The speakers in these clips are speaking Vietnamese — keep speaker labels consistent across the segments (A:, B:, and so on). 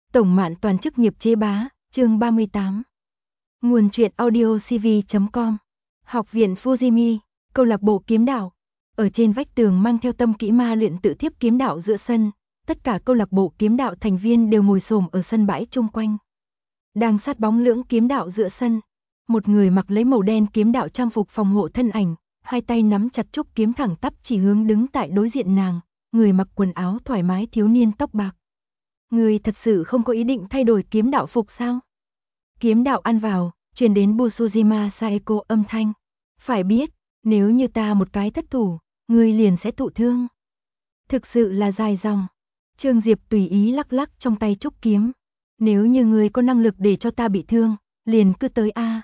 A: Tổng Mạn Toàn chức nghiệp chế bá, chương 38. Nguồn truyện audiocv.com. Học viện Fujimi, câu lạc bộ kiếm đạo. Ở trên vách tường mang theo tâm kỹ ma luyện tự thiếp kiếm đạo giữa sân, tất cả câu lạc bộ kiếm đạo thành viên đều ngồi xổm ở sân bãi chung quanh. Đang sát bóng lưỡng kiếm đạo giữa sân, một người mặc lấy màu đen kiếm đạo trang phục phòng hộ thân ảnh, hai tay nắm chặt trúc kiếm thẳng tắp chỉ hướng đứng tại đối diện nàng, người mặc quần áo thoải mái thiếu niên tóc bạc. Người thật sự không có ý định thay đổi kiếm đạo phục sao? Kiếm đạo ăn vào, truyền đến Busujima Saeko âm thanh. Phải biết, nếu như ta một cái thất thủ, người liền sẽ thụ thương. Thực sự là dài dòng. Trương Diệp tùy ý lắc lắc trong tay trúc kiếm. Nếu như người có năng lực để cho ta bị thương, liền cứ tới a.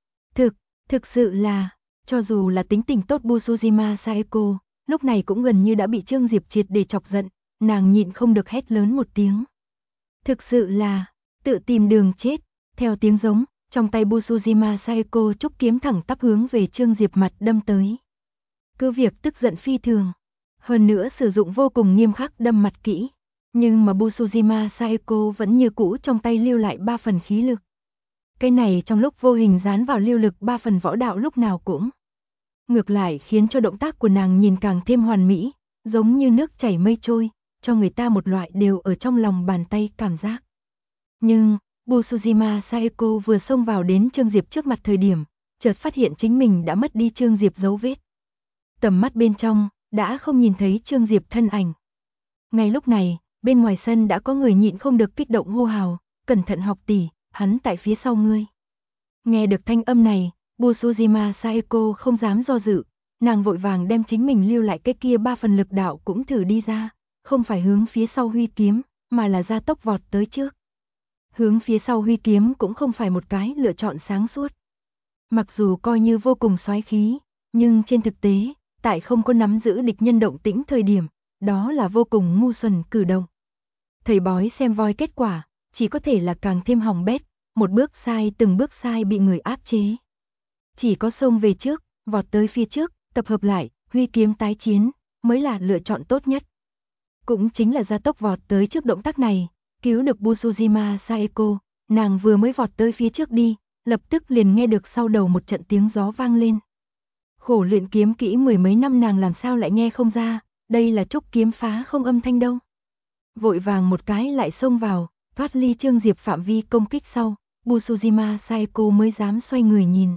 A: Thực sự là, cho dù là tính tình tốt Busujima Saeko, lúc này cũng gần như đã bị Trương Diệp triệt để chọc giận, nàng nhịn không được hét lớn một tiếng. Thực sự là, tự tìm đường chết, theo tiếng giống, trong tay Busujima Saeko trúc kiếm thẳng tắp hướng về Trương Diệp mặt đâm tới. Cứ việc tức giận phi thường, hơn nữa sử dụng vô cùng nghiêm khắc đâm mặt kỹ, nhưng mà Busujima Saeko vẫn như cũ trong tay lưu lại 3 phần khí lực. Cái này trong lúc vô hình dán vào lưu lực 3 phần võ đạo lúc nào cũng. Ngược lại khiến cho động tác của nàng nhìn càng thêm hoàn mỹ, giống như nước chảy mây trôi, cho người ta một loại đều ở trong lòng bàn tay cảm giác. Nhưng, Busujima Saeko vừa xông vào đến Trương Diệp trước mặt thời điểm, chợt phát hiện chính mình đã mất đi Trương Diệp dấu vết. Tầm mắt bên trong, đã không nhìn thấy Trương Diệp thân ảnh. Ngay lúc này, bên ngoài sân đã có người nhịn không được kích động hô hào, cẩn thận học tỷ, hắn tại phía sau ngươi. Nghe được thanh âm này, Busujima Saeko không dám do dự, nàng vội vàng đem chính mình lưu lại cái kia 3 phần lực đạo cũng thử đi ra, không phải hướng phía sau huy kiếm, mà là gia tốc vọt tới trước. Hướng phía sau huy kiếm cũng không phải một cái lựa chọn sáng suốt. Mặc dù coi như vô cùng soái khí, nhưng trên thực tế, tại không có nắm giữ địch nhân động tĩnh thời điểm, đó là vô cùng ngu xuẩn cử động. Thầy bói xem voi kết quả, chỉ có thể là càng thêm hỏng bét, một bước sai từng bước sai bị người áp chế. Chỉ có xông về trước, vọt tới phía trước, tập hợp lại, huy kiếm tái chiến, mới là lựa chọn tốt nhất. Cũng chính là gia tốc vọt tới trước động tác này, cứu được Busujima Saeko, nàng vừa mới vọt tới phía trước đi, lập tức liền nghe được sau đầu một trận tiếng gió vang lên. Khổ luyện kiếm kỹ 10 mấy năm nàng làm sao lại nghe không ra, đây là trúc kiếm phá không âm thanh đâu. Vội vàng một cái lại xông vào, thoát ly Trương Diệp phạm vi công kích sau, Busujima Saeko mới dám xoay người nhìn.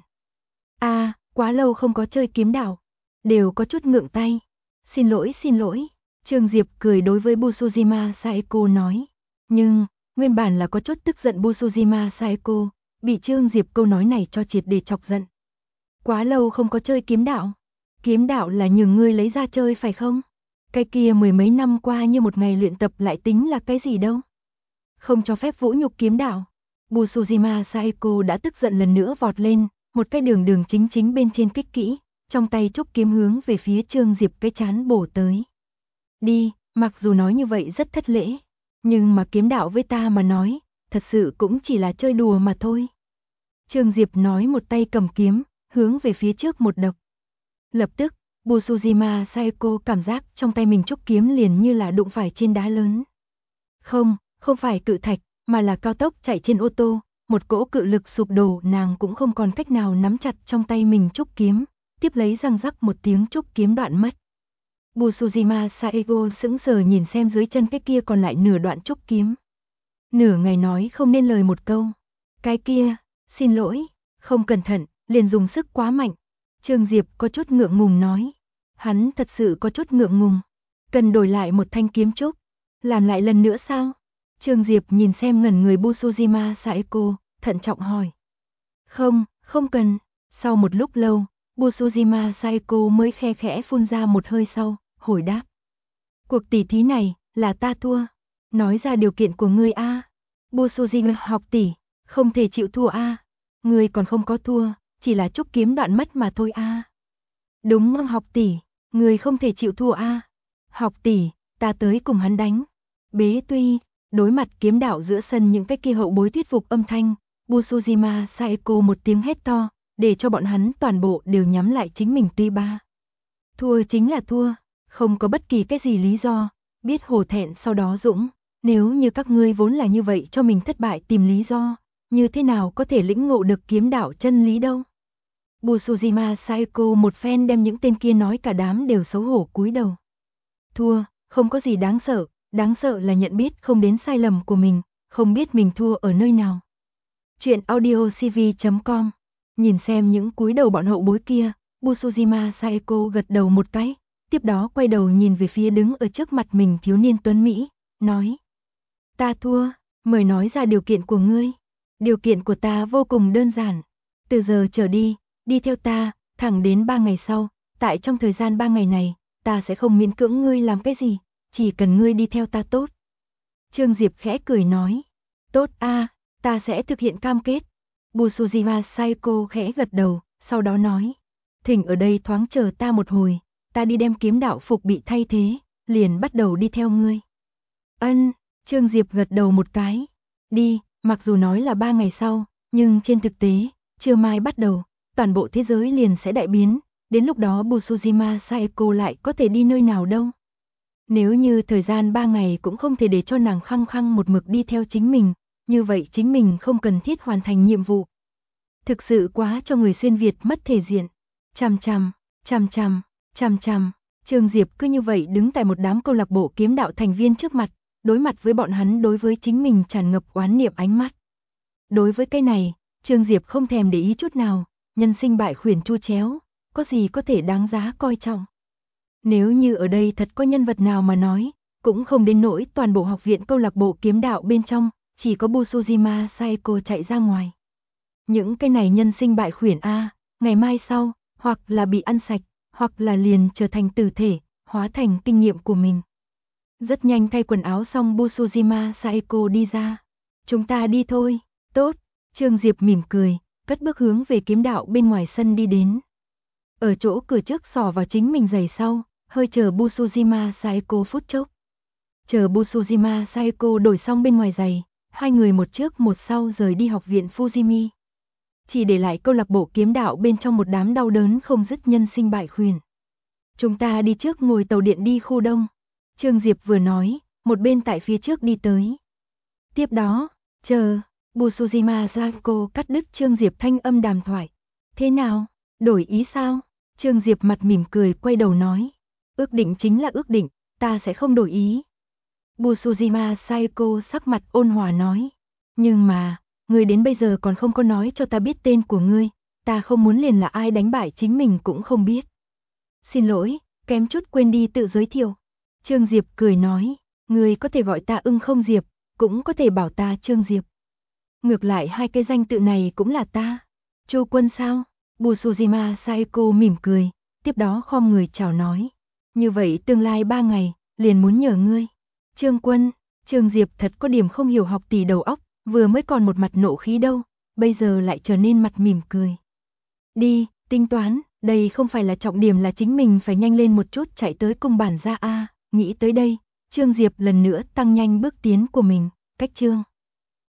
A: Quá lâu không có chơi kiếm đạo, đều có chút ngượng tay. Xin lỗi. Trương Diệp cười đối với Busujima Saeko nói. Nhưng, nguyên bản là có chút tức giận Busujima Saeko, bị Trương Diệp câu nói này cho triệt để chọc giận. Quá lâu không có chơi kiếm đạo là nhường ngươi lấy ra chơi phải không? Cái kia 10 mấy năm qua như một ngày luyện tập lại tính là cái gì đâu? Không cho phép vũ nhục kiếm đạo. Busujima Saeko đã tức giận lần nữa vọt lên, một cái đường chính bên trên kích kỹ, trong tay trúc kiếm hướng về phía Trương Diệp cái chán bổ tới. Đi, mặc dù nói như vậy rất thất lễ, nhưng mà kiếm đạo với ta mà nói, thật sự cũng chỉ là chơi đùa mà thôi. Trương Diệp nói một tay cầm kiếm, hướng về phía trước một đập. Lập tức, Busujima Saeko cảm giác trong tay mình trúc kiếm liền như là đụng phải trên đá lớn. Không phải cự thạch, mà là cao tốc chạy trên ô tô, một cỗ cự lực sụp đổ nàng cũng không còn cách nào nắm chặt trong tay mình trúc kiếm, tiếp lấy răng rắc một tiếng trúc kiếm đoạn mất. Busujima Saeko sững sờ nhìn xem dưới chân cái kia còn lại nửa đoạn trúc kiếm. Nửa ngày nói không nên lời một câu. Cái kia, xin lỗi, không cẩn thận, liền dùng sức quá mạnh. Trương Diệp có chút ngượng ngùng nói. Hắn thật sự có chút ngượng ngùng. Cần đổi lại một thanh kiếm trúc. Làm lại lần nữa sao? Trương Diệp nhìn xem ngẩn người Busujima Saeko, thận trọng hỏi. Không cần. Sau một lúc lâu, Busujima Saeko mới khe khẽ phun ra một hơi sau, hồi đáp. Cuộc tỷ thí này, là ta thua. Nói ra điều kiện của ngươi a. Busujima học tỷ, không thể chịu thua a. Ngươi còn không có thua, chỉ là trúc kiếm đoạn mất mà thôi a. Đúng không học tỷ, ngươi không thể chịu thua a. Học tỷ, ta tới cùng hắn đánh. Bế tuy, đối mặt kiếm đạo giữa sân những cái kia hậu bối thuyết phục âm thanh, Busujima Saeko một tiếng hét to, để cho bọn hắn toàn bộ đều nhắm lại chính mình tuy ba. Thua chính là thua, không có bất kỳ cái gì lý do, biết hổ thẹn sau đó dũng, Nếu như các ngươi vốn là như vậy cho mình thất bại tìm lý do, như thế nào có thể lĩnh ngộ được kiếm đạo chân lý đâu. Busujima Saeko một phen đem những tên kia nói cả đám đều xấu hổ cúi đầu. Thua, không có gì đáng sợ là nhận biết không đến sai lầm của mình, không biết mình thua ở nơi nào. Chuyện audiocv.com. Nhìn xem những cúi đầu bọn hậu bối kia, Busujima Saeko gật đầu một cái, tiếp đó quay đầu nhìn về phía đứng ở trước mặt mình thiếu niên tuấn Mỹ, nói. Ta thua, mời nói ra điều kiện của ngươi. Điều kiện của ta vô cùng đơn giản. Từ giờ trở đi, đi theo ta, thẳng đến 3 ngày sau, tại trong thời gian 3 ngày này, ta sẽ không miễn cưỡng ngươi làm cái gì, chỉ cần ngươi đi theo ta tốt. Trương Diệp khẽ cười nói. Tốt a, ta sẽ thực hiện cam kết. Busujima Saeko khẽ gật đầu, sau đó nói. Thỉnh ở đây thoáng chờ ta một hồi, ta đi đem kiếm đạo phục bị thay thế, liền bắt đầu đi theo ngươi. Ân, Trương Diệp gật đầu một cái. Đi, mặc dù nói là 3 ngày sau, nhưng trên thực tế, trưa mai bắt đầu, toàn bộ thế giới liền sẽ đại biến, đến lúc đó Busujima Saeko lại có thể đi nơi nào đâu. Nếu như thời gian 3 ngày cũng không thể để cho nàng khăng khăng một mực đi theo chính mình, như vậy chính mình không cần thiết hoàn thành nhiệm vụ. Thực sự quá cho người xuyên Việt mất thể diện. Chằm chằm, Trương Diệp cứ như vậy đứng tại một đám câu lạc bộ kiếm đạo thành viên trước mặt, đối mặt với bọn hắn đối với chính mình tràn ngập oán niệm ánh mắt. Đối với cái này, Trương Diệp không thèm để ý chút nào, nhân sinh bại khuyển chu chéo, có gì có thể đáng giá coi trọng. Nếu như ở đây thật có nhân vật nào mà nói, cũng không đến nỗi toàn bộ học viện câu lạc bộ kiếm đạo bên trong, chỉ có Busujima Saeko chạy ra ngoài. Những cái này nhân sinh bại khuyển a, ngày mai sau, hoặc là bị ăn sạch, hoặc là liền trở thành tử thể, hóa thành kinh nghiệm của mình. Rất nhanh thay quần áo xong Busujima Saeko đi ra. Chúng ta đi thôi, tốt, Trương Diệp mỉm cười, cất bước hướng về kiếm đạo bên ngoài sân đi đến. Ở chỗ cửa trước xỏ vào chính mình giày sau, hơi chờ Busujima Saeko phút chốc. Chờ Busujima Saeko đổi xong bên ngoài giày, hai người một trước một sau rời đi học viện Fujimi. Chỉ để lại câu lạc bộ kiếm đạo bên trong một đám đau đớn không dứt nhân sinh bại khuyển. Chúng ta đi trước ngồi tàu điện đi khu đông. Trương Diệp vừa nói, một bên tại phía trước đi tới. Tiếp đó, chờ, Busujima Saeko cắt đứt Trương Diệp thanh âm đàm thoại. Thế nào, đổi ý sao? Trương Diệp mặt mỉm cười quay đầu nói. Ước định chính là ước định, ta sẽ không đổi ý. Busujima Saeko sắc mặt ôn hòa nói. Nhưng mà, ngươi đến bây giờ còn không có nói cho ta biết tên của ngươi, ta không muốn liền là ai đánh bại chính mình cũng không biết. Xin lỗi, kém chút quên đi tự giới thiệu. Trương Diệp cười nói, ngươi có thể gọi ta Ưng Không Diệp, cũng có thể bảo ta Trương Diệp. Ngược lại hai cái danh tự này cũng là ta. Chu Quân sao? Busujima Saeko mỉm cười, tiếp đó khom người chào nói. Như vậy tương lai 3 ngày, liền muốn nhờ ngươi. Trương Quân, Trương Diệp thật có điểm không hiểu học tỷ đầu óc, vừa mới còn một mặt nộ khí đâu, bây giờ lại trở nên mặt mỉm cười. Đi, tính toán, đây không phải là trọng điểm là chính mình phải nhanh lên một chút chạy tới cung bản gia a. Nghĩ tới đây, Trương Diệp lần nữa tăng nhanh bước tiến của mình, cách chương